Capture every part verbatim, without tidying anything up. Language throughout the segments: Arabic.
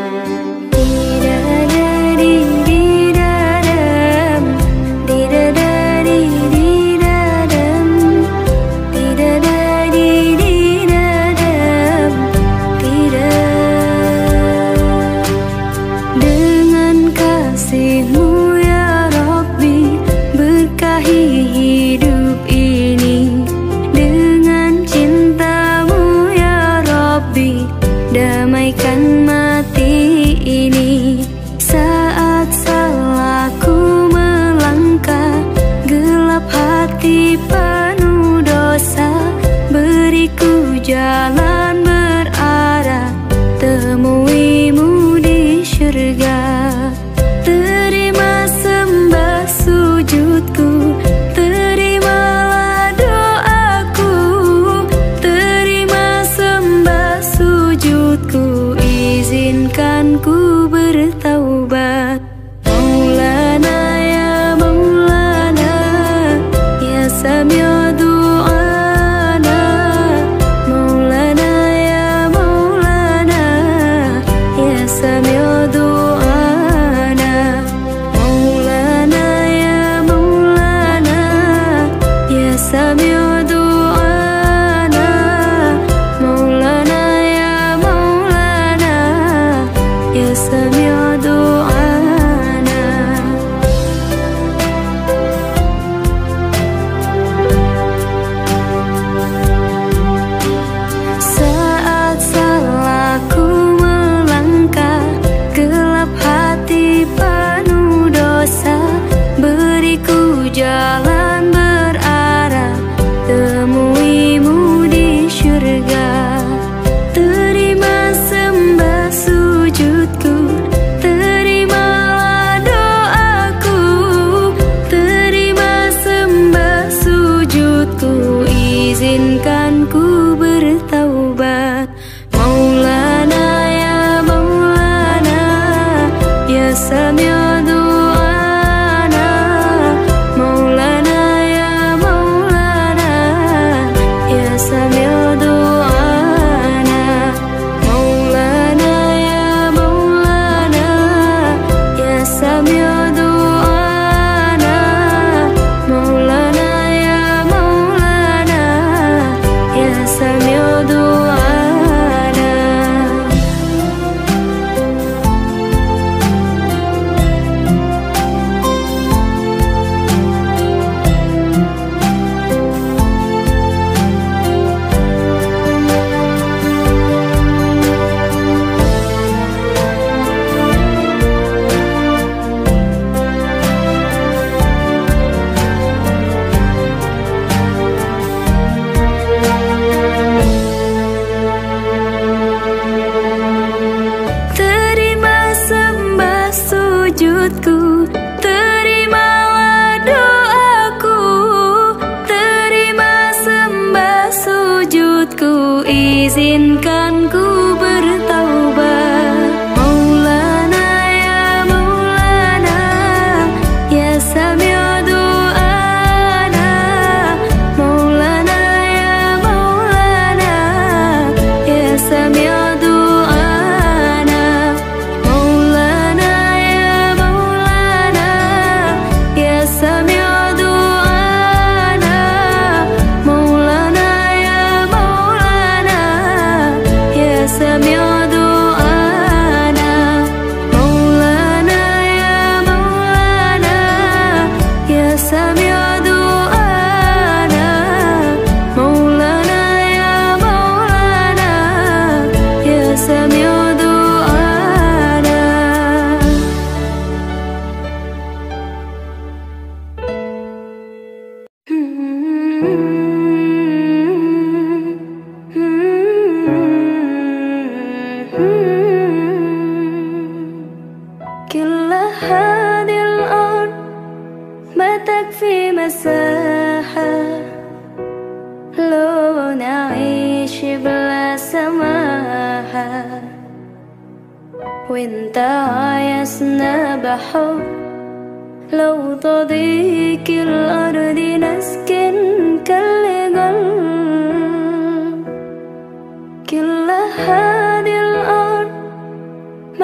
ما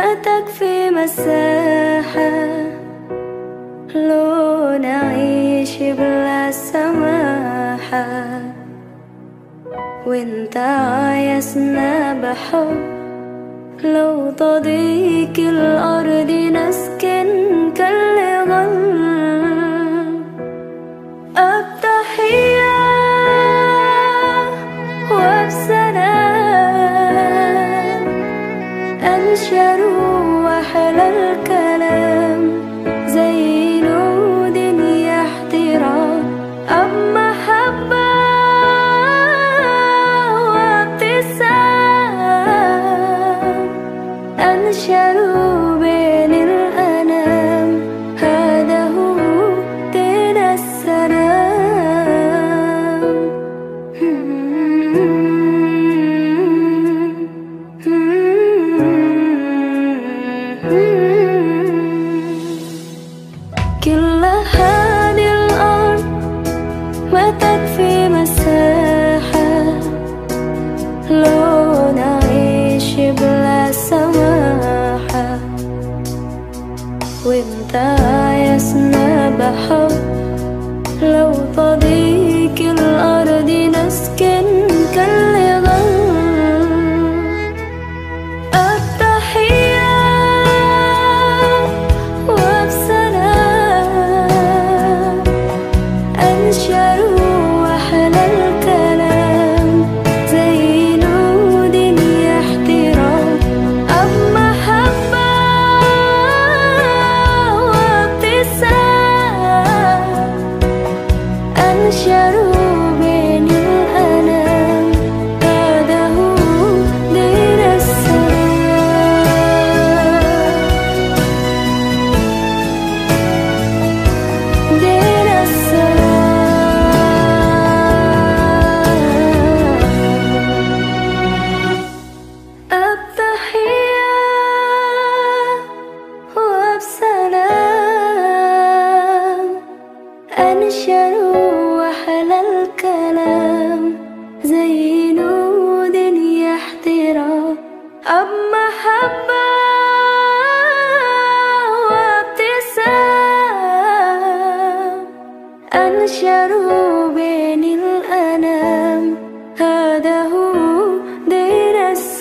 ما تكفي مساحة لو نعيش بلا سماحة، وانت عايزنا بحب لو تضيق الأرض نسكن كالغل. التحية وبسلام أنشر وحل الكلام زي نود يحترام. أب محبة وابتسام أنشروا بين الأنام، هذا هو دين السلام. كل هذه الأرض ما تكفي مساحة لو نعيش بلا سماحة، وانت عايزنا بحب لو تضيق الأرض نسكن كالغل. التحية وبسلام أنشروا وحل الكلام زي نود يحترام. أب محبة وابتسام أنشروا بين الأنام، هذا هو دين السلام. دين السلام. التحية وبسلام أنشروا وحل الكلام زي نود يحترام. أب محبة وابتسام أنشروا بين الأنام، هذا هو دين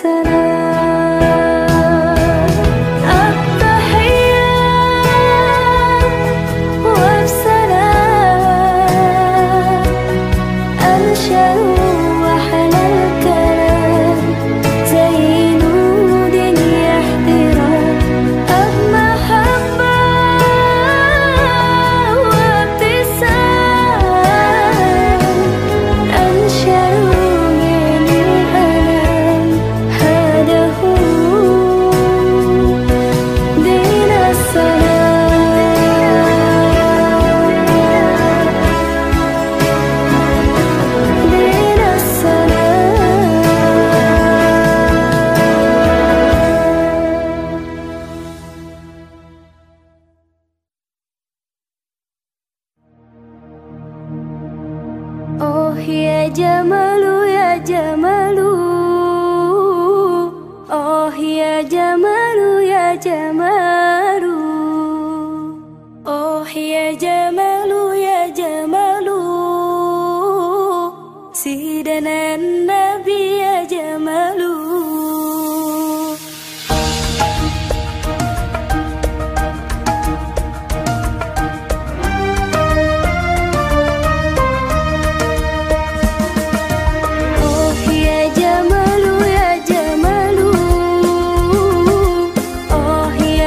السلام. التحية وبسلام أنشروا وحل الكلام زي نود يحترام. أب محبة وابتسام أنشروا بين الأنام، هذا هو دين السلام. دين السلام. أوه يا جمال يا جمال، آه يا جمال يا جمال، آه يا جمال يا جمال، سيدنا النبي يا جمال. آه يا جمال يا جمال، آه يا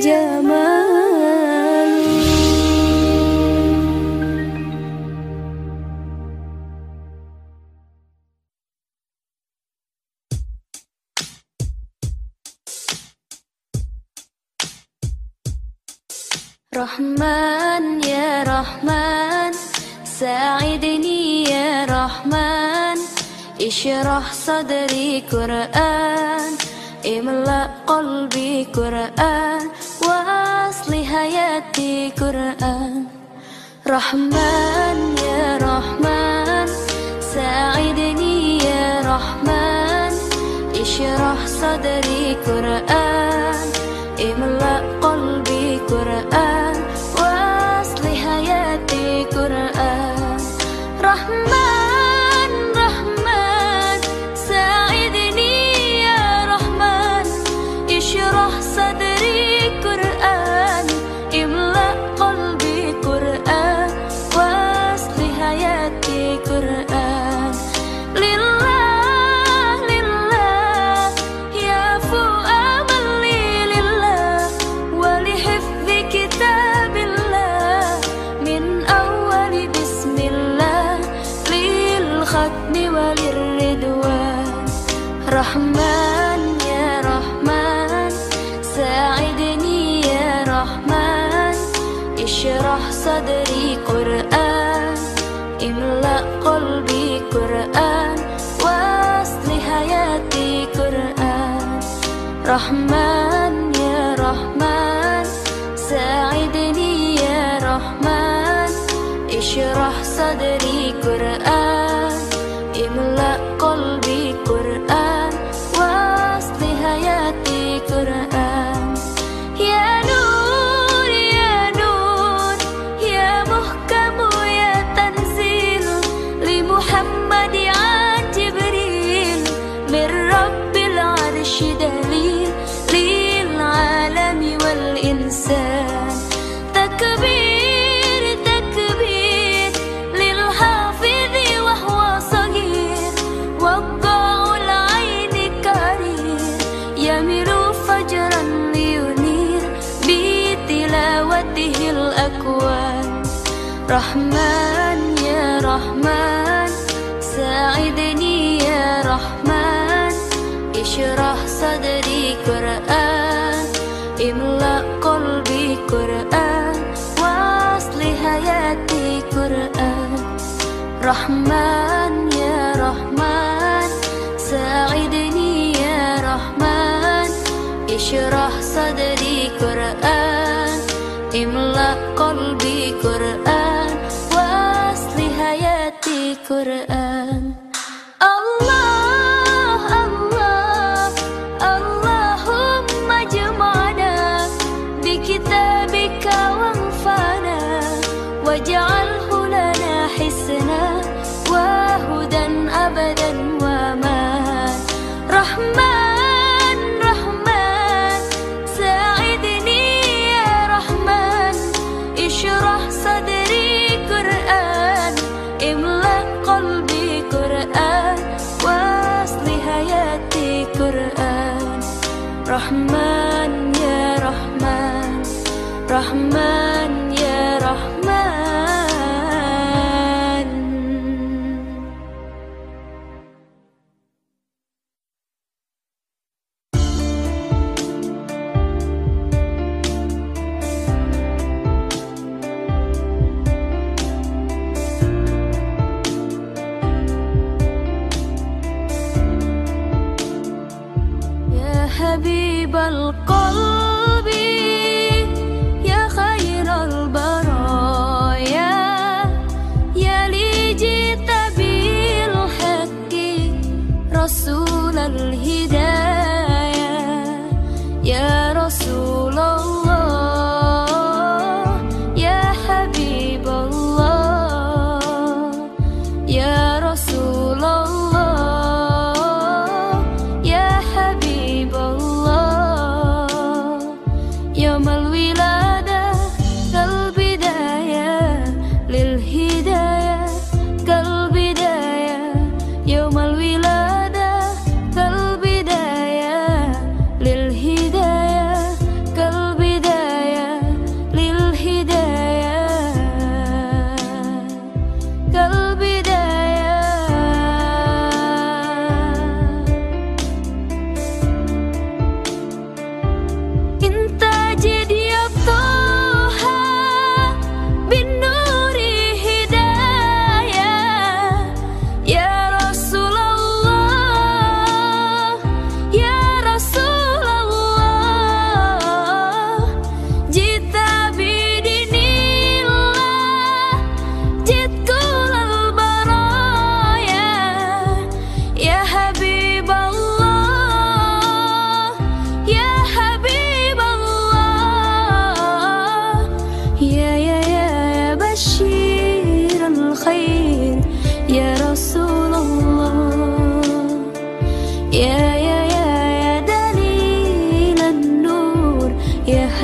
جمال. رحمن يا رحمن ساعدني يا رحمن اشرح صدري قرآن املأ قلبي قرآن وأصلح حياتي قرآن. رحمن يا رحمن ساعدني يا رحمن اشرح صدري قرآن املأ قلبي قرآن وأصلح حياتي قرآن. رحمن رحمن ساعدني يا رحمن اشرح صدري قرآن املأ قلبي قرآن وأصلح حياتي قرآن. لله لله يا فؤاد لله ولحفظ كتاب الله من أول بسم الله للختم وللرضوان. رحمن يا رحمن ساعدني يا رحمن اشرح صدري قرآن املأ قلبي قرآن وأصلح حياتي قرآن. رحمن يا رحمن ساعدني يا رحمن اشرح صدري قرآن املأ قلبي قرآن وأصلح حياتي قرآن. يا نور يا نور يا محكم يا تنزيل لمحمد عن جبريل من رب العرش دليل للعالم والإنسان. تكبير تكبير للحافظ وهو صغير وقع العين كرير يميل فجرا لينير بتلاوته الأكوان. رحمن يا رحمن ساعدني يا رحمن اشرح صدري قرآن املأ قلبي قرآن وأصلح حياتي قرآن. رحمن يا رحمن ساعدني يا رحمن اشرح صدري قرآن املأ قلبي قرآن وأصلح حياتي قرآن. الله الله اللهم اجمعنا بكتابك وانفعنا واجعله لنا حسنا وهدى أبدا وأمان. رحمن رحمن ساعدني يا رحمن اشرح صدري قرآن املأ قلبي قرآن وأصلح حياتي قرآن. رحمن يا رحمن رحمن يا رحمن. يا حبيب القلب يا خير البرايا يا لي جئت بالحق رسول الهدايا. يا رسول الله يا حبيب الله يا رسول الله يا حبيب الله. يوم الولادة كالبداية للهداية كالبداية يوم الولادة كالبداية للهداية كالبداية.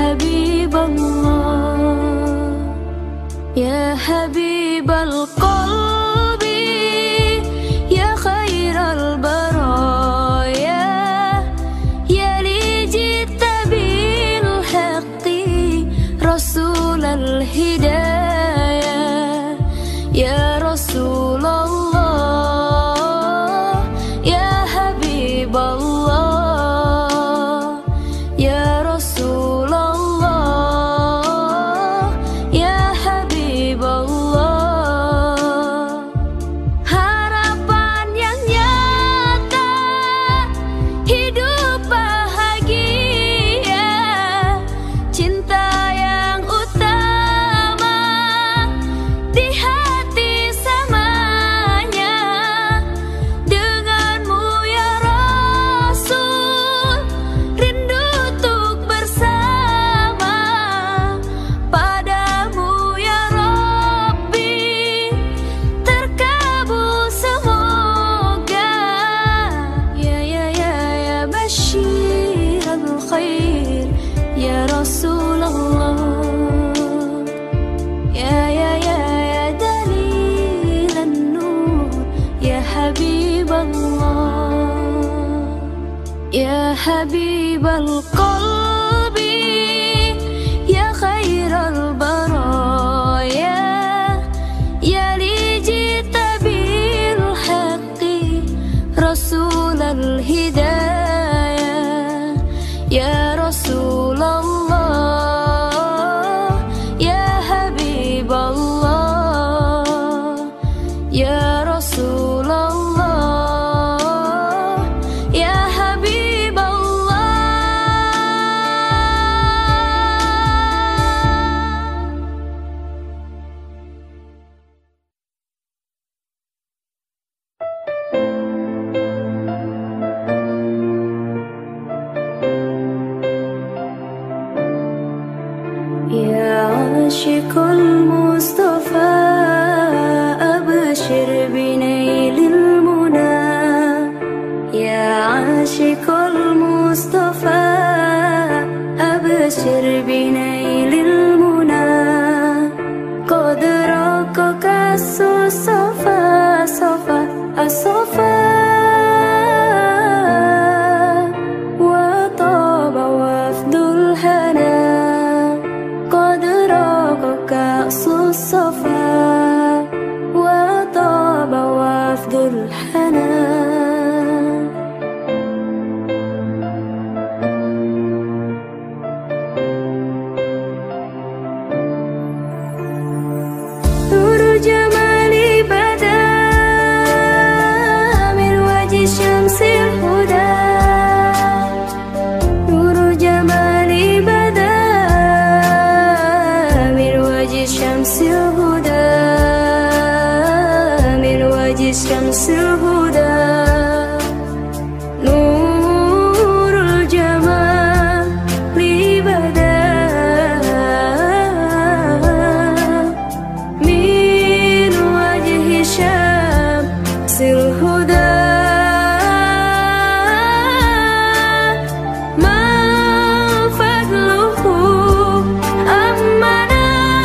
حبيب الله يا حبيب القلب يا خير البرايا يا لي جئت بالحق رسول الهداية يا رسول الله يا حبيب الله يا رسول الله يا حبيب الله harapan yang nyata hidup bahagia cinta yang utama di hati samanya denganmu ya Rasul rindu untuk bersama padamu ya Rabbi terkabul semoga ya ya ya ya Bashir al-Khair ya Rasulullah ya ya ya ya Dalil an-Nur ya Habib Allah ya Habib al-Qalbi ya khairal baraya ya li jita bil haqqi Rasul al-Hidayah ya Rasulullah ya Habib Allah ya Rasulullah ya Habib Allah يا عاشق المصطفى أبشر بنيل المنى يا عاشق المصطفى أبشر بنيل المنى قد رقك الصفا صفا الصفا وطاب وفد الهنا قد راق كأس الصفا وطاب وفد الحنا نور جمالي بدا من وجه شمس الهدى نور جمالي بدا شمس الهدى من وجه شمس الهدى نور الجمال لي بدا من وجه شمس الهدى ما فضله أمنا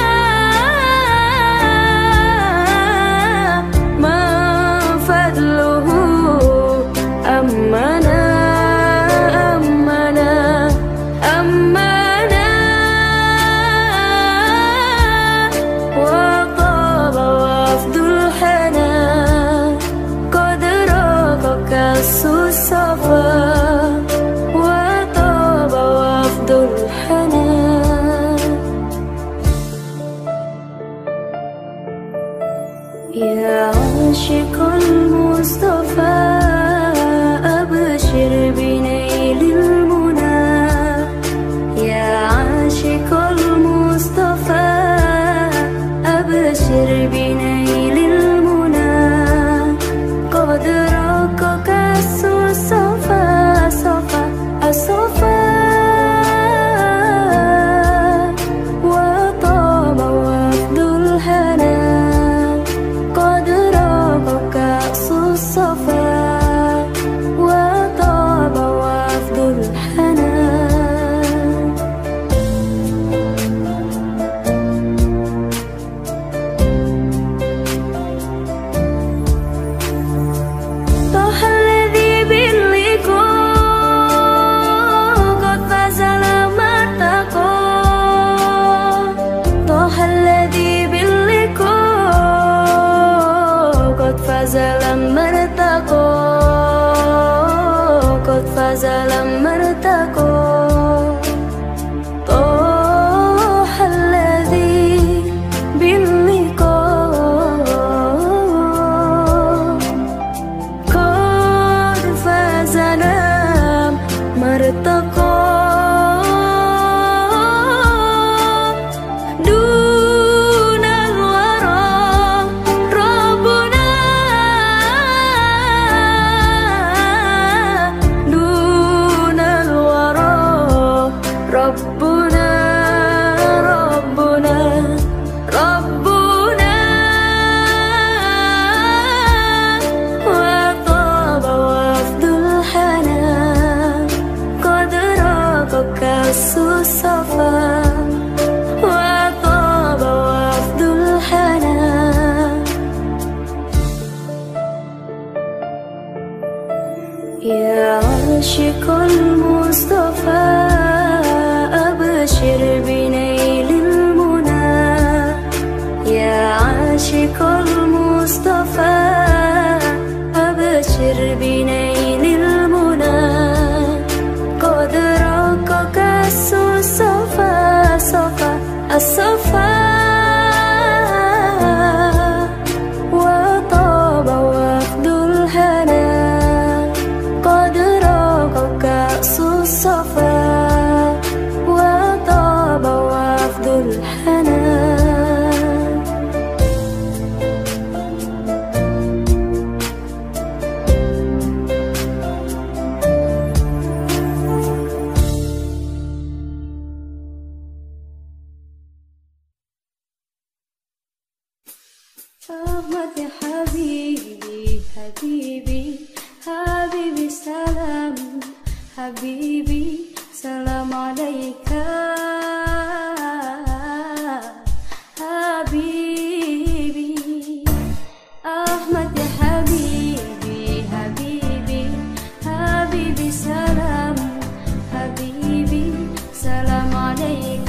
أمنا أمنا أمنا وطاب وفد الحنا قد راق كأس الصفا وطاب وفد الحنا يا عاشق المصطفى أبشر بنيل المنى يا عاشق المصطفى أبشر بنيل المنى قد راق كأس الصفا صفا الصفا وطاب وفد الهنا قد راق الصفا وطاب وفد الهنا قد راق كأس الصفا وطاب وفد الهنا أحمد يا حبيبي حبيبي حبيبي سلام حبيبي سلام عليك حبيبي أحمد يا حبيبي حبيبي حبيبي سلام حبيبي سلام عليك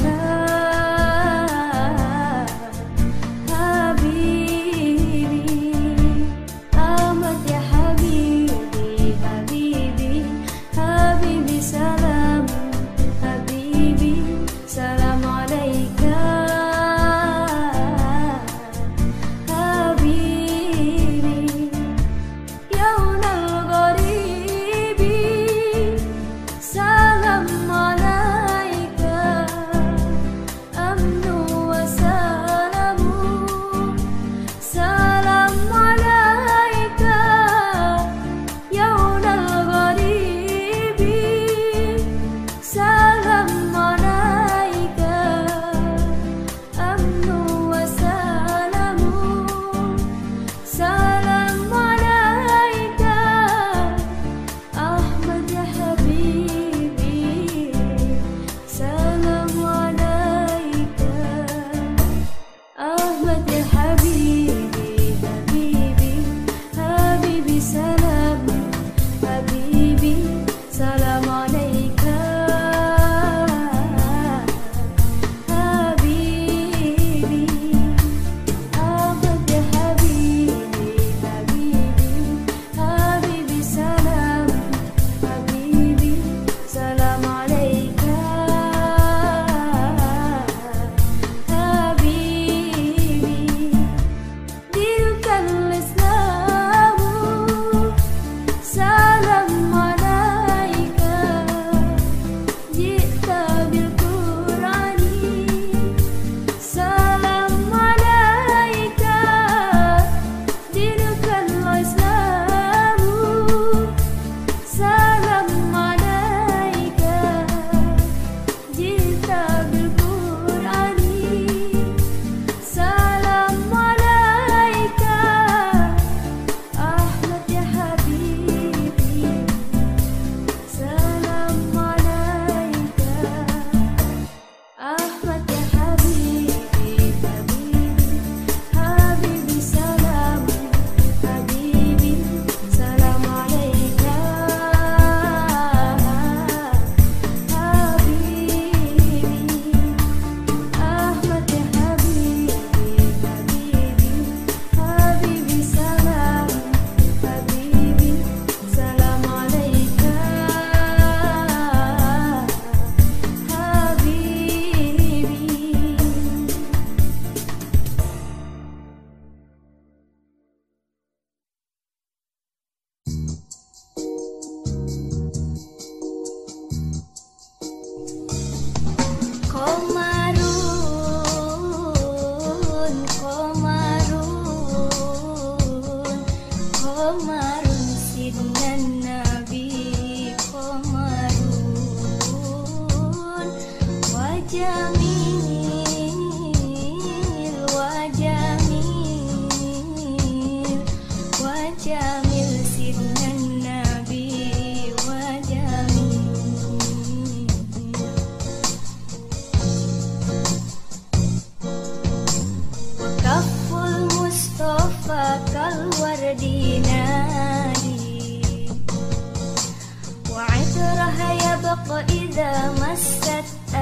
إذا مست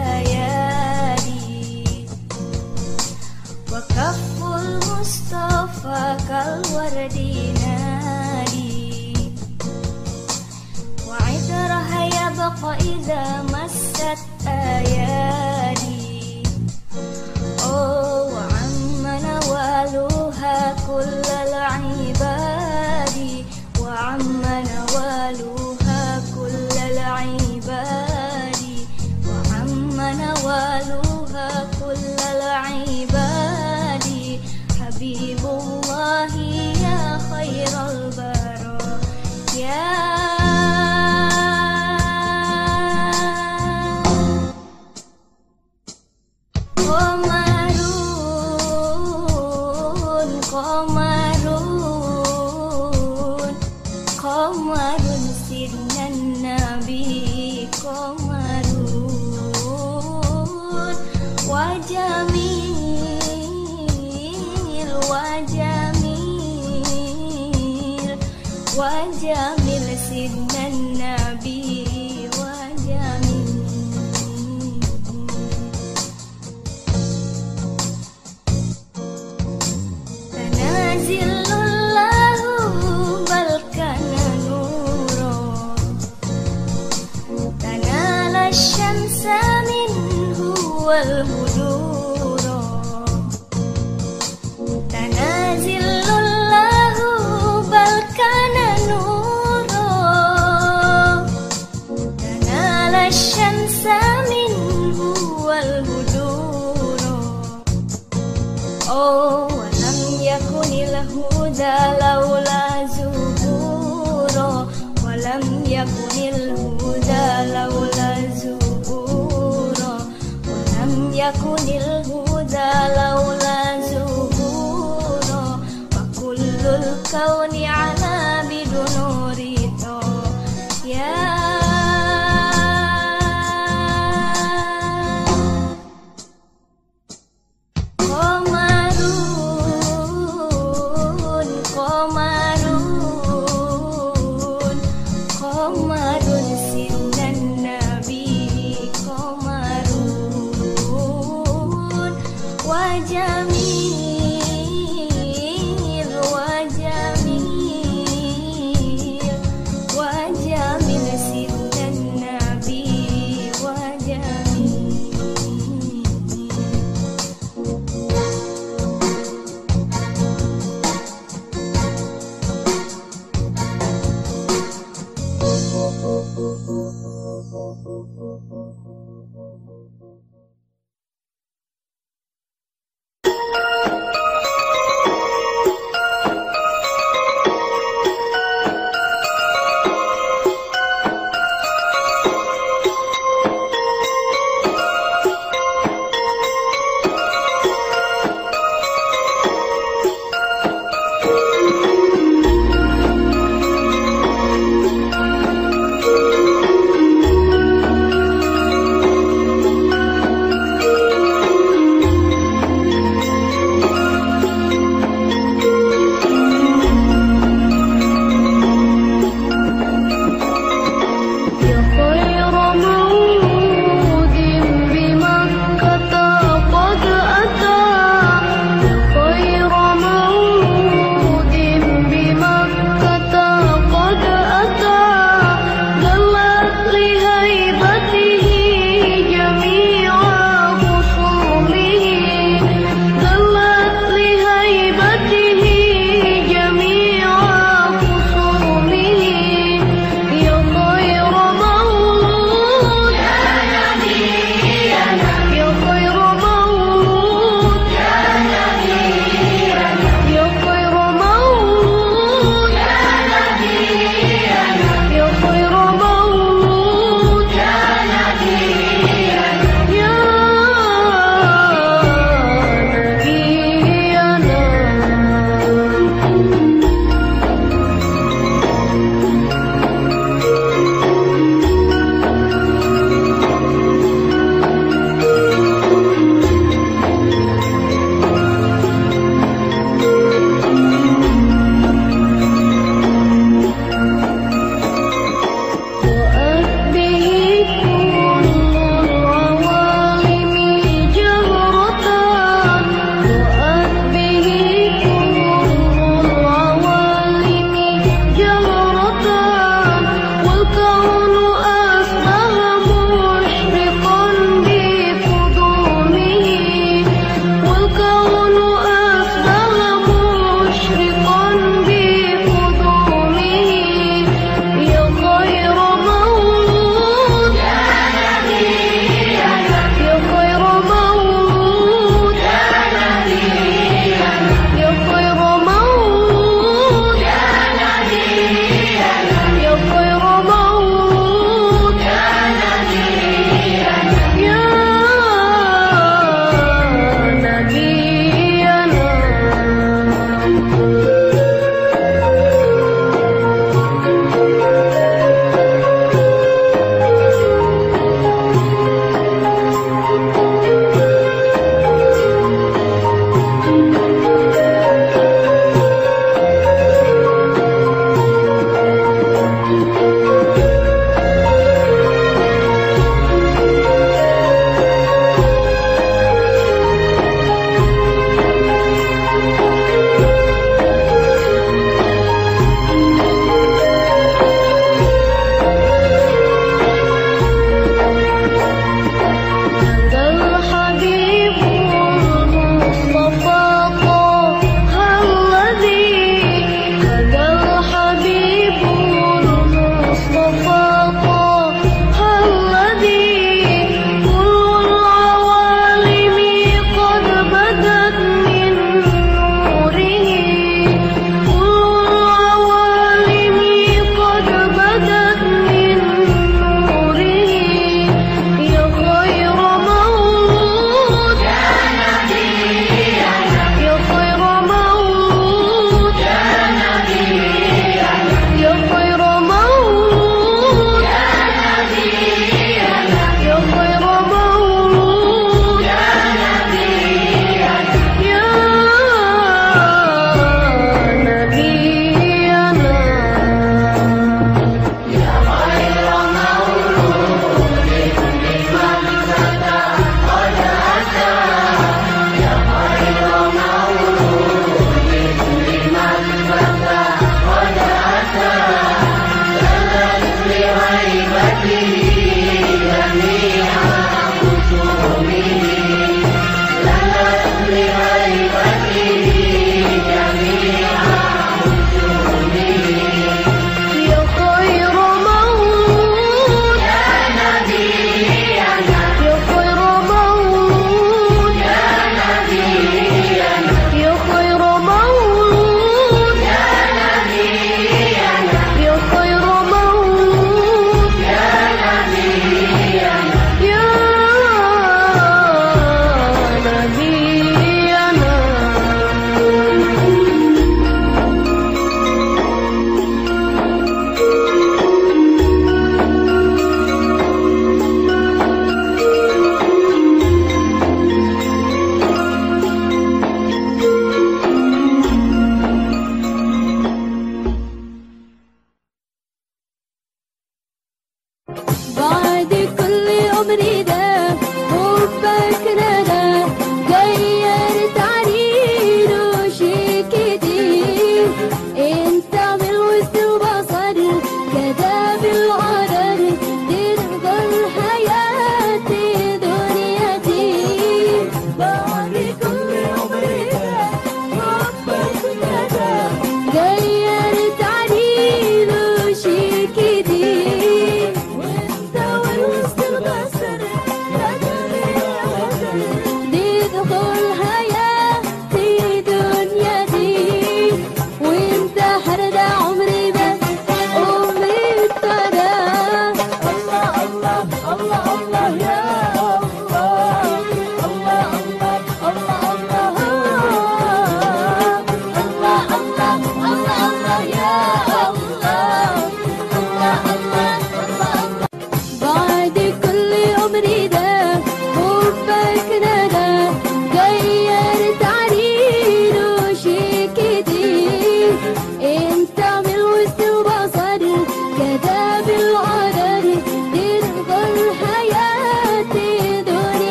أيادي وكف المصطفى كالورد نادي وعطرها يبقى إذا مست أيادي Qamarun, qamarun, qamarun sidna nabi qamarun, wajamil, wajamil, wajamil sidna nabi wajamil. Tanazilullahu balkana nuro, tanala syamsa minhu wal huduro. Tanazilullahu balkana nuro, tanala syamsa minhu wal huduro. Oh, walam yakunil huda laula zuhuro, walam yakunil huda laula zuhuro, walam yakunil huda laula zuhuro, wa kullul kauni ala bidunurito ya. Qamarun, qamarun, qamarun sidna nabi qamarun, wajamil,